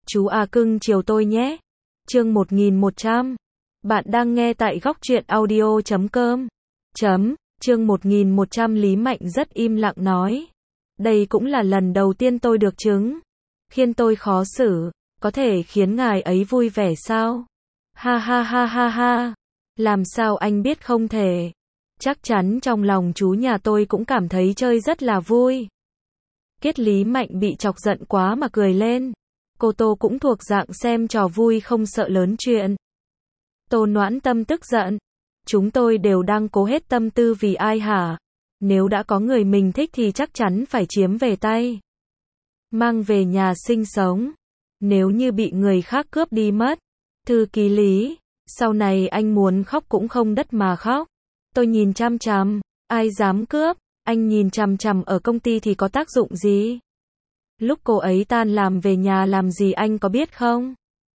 Chú à cưng chiều tôi nhé. Chương 1100. Bạn đang nghe tại góc truyện audio.com. Chương 1100. Lý Mạnh rất im lặng nói. Đây cũng là lần đầu tiên tôi được chứng khiến tôi khó xử, có thể khiến ngài ấy vui vẻ sao? Ha ha ha ha ha. Làm sao anh biết không thể? Chắc chắn trong lòng chú nhà tôi cũng cảm thấy chơi rất là vui. Kết Lý Mạnh bị chọc giận quá mà cười lên. Cô Tô cũng thuộc dạng xem trò vui không sợ lớn chuyện. Tô Noãn Tâm tức giận. Chúng tôi đều đang cố hết tâm tư vì ai hả? Nếu đã có người mình thích thì chắc chắn phải chiếm về tay. Mang về nhà sinh sống. Nếu như bị người khác cướp đi mất. Thư ký Lý, sau này anh muốn khóc cũng không đất mà khóc. Tôi nhìn chằm chằm, ai dám cướp, anh nhìn chằm chằm ở công ty thì có tác dụng gì? Lúc cô ấy tan làm về nhà làm gì anh có biết không?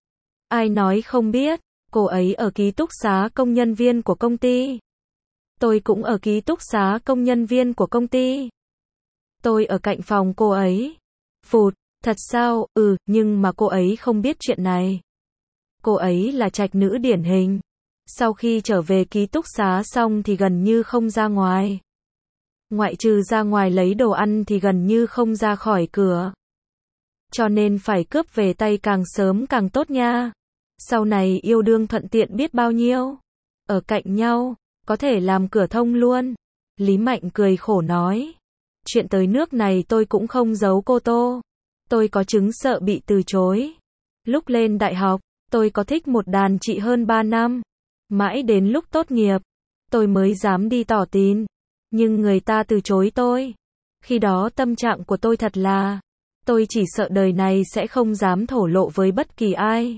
Ai nói không biết, cô ấy ở ký túc xá công nhân viên của công ty. Tôi cũng ở ký túc xá công nhân viên của công ty. Tôi ở cạnh phòng cô ấy. Phụt, thật sao? Nhưng mà cô ấy không biết chuyện này. Cô ấy là trạch nữ điển hình. Sau khi trở về ký túc xá xong thì gần như không ra ngoài. Ngoại trừ ra ngoài lấy đồ ăn thì gần như không ra khỏi cửa. Cho nên phải cướp về tay càng sớm càng tốt nha. Sau này yêu đương thuận tiện biết bao nhiêu. Ở cạnh nhau, có thể làm cửa thông luôn. Lý Mạnh cười khổ nói. Chuyện tới nước này tôi cũng không giấu cô Tô. Tôi có chứng sợ bị từ chối. Lúc lên đại học, tôi có thích một đàn chị hơn 3 năm. Mãi đến lúc tốt nghiệp, tôi mới dám đi tỏ tình. Nhưng người ta từ chối tôi. Khi đó tâm trạng của tôi thật là, tôi chỉ sợ đời này sẽ không dám thổ lộ với bất kỳ ai.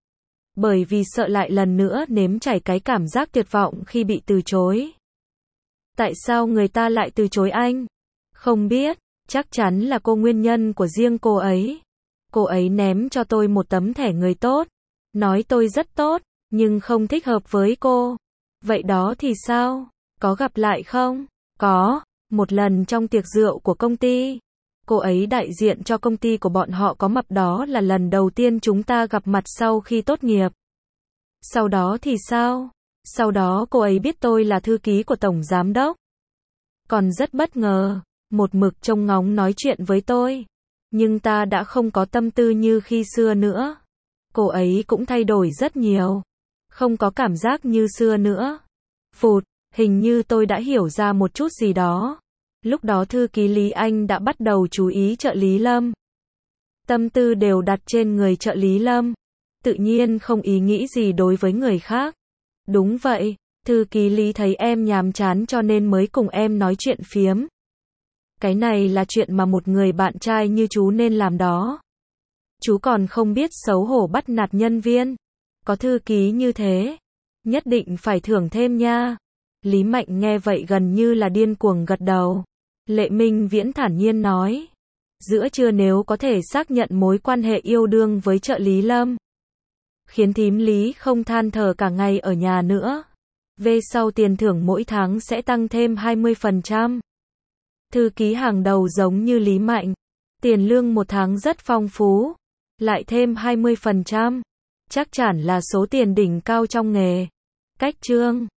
Bởi vì sợ lại lần nữa nếm trải cái cảm giác tuyệt vọng khi bị từ chối. Tại sao người ta lại từ chối anh? Không biết, chắc chắn là cô nguyên nhân của riêng cô ấy. Cô ấy ném cho tôi một tấm thẻ người tốt. Nói tôi rất tốt, nhưng không thích hợp với cô. Vậy đó thì sao? Có gặp lại không? Có, một lần trong tiệc rượu của công ty. Cô ấy đại diện cho công ty của bọn họ có mặt, đó là lần đầu tiên chúng ta gặp mặt sau khi tốt nghiệp. Sau đó thì sao? Sau đó cô ấy biết tôi là thư ký của tổng giám đốc. Còn rất bất ngờ, một mực trông ngóng nói chuyện với tôi. Nhưng ta đã không có tâm tư như khi xưa nữa. Cô ấy cũng thay đổi rất nhiều. Không có cảm giác như xưa nữa. Phụt, hình như tôi đã hiểu ra một chút gì đó. Lúc đó thư ký Lý Anh đã bắt đầu chú ý trợ lý Lâm. Tâm tư đều đặt trên người trợ lý Lâm. Tự nhiên không ý nghĩ gì đối với người khác. Đúng vậy, thư ký Lý thấy em nhàm chán cho nên mới cùng em nói chuyện phiếm. Cái này là chuyện mà một người bạn trai như chú nên làm đó. Chú còn không biết xấu hổ bắt nạt nhân viên. Có thư ký như thế, nhất định phải thưởng thêm nha. Lý Mạnh nghe vậy gần như là điên cuồng gật đầu. Lệ Minh Viễn thản nhiên nói. Giữa trưa nếu có thể xác nhận mối quan hệ yêu đương với trợ lý Lâm. Khiến thím Lý không than thở cả ngày ở nhà nữa. Về sau tiền thưởng mỗi tháng sẽ tăng thêm 20%. Thư ký hàng đầu giống như Lý Mạnh. Tiền lương một tháng rất phong phú. Lại thêm 20%. Chắc chắn là số tiền đỉnh cao trong nghề. Cách chương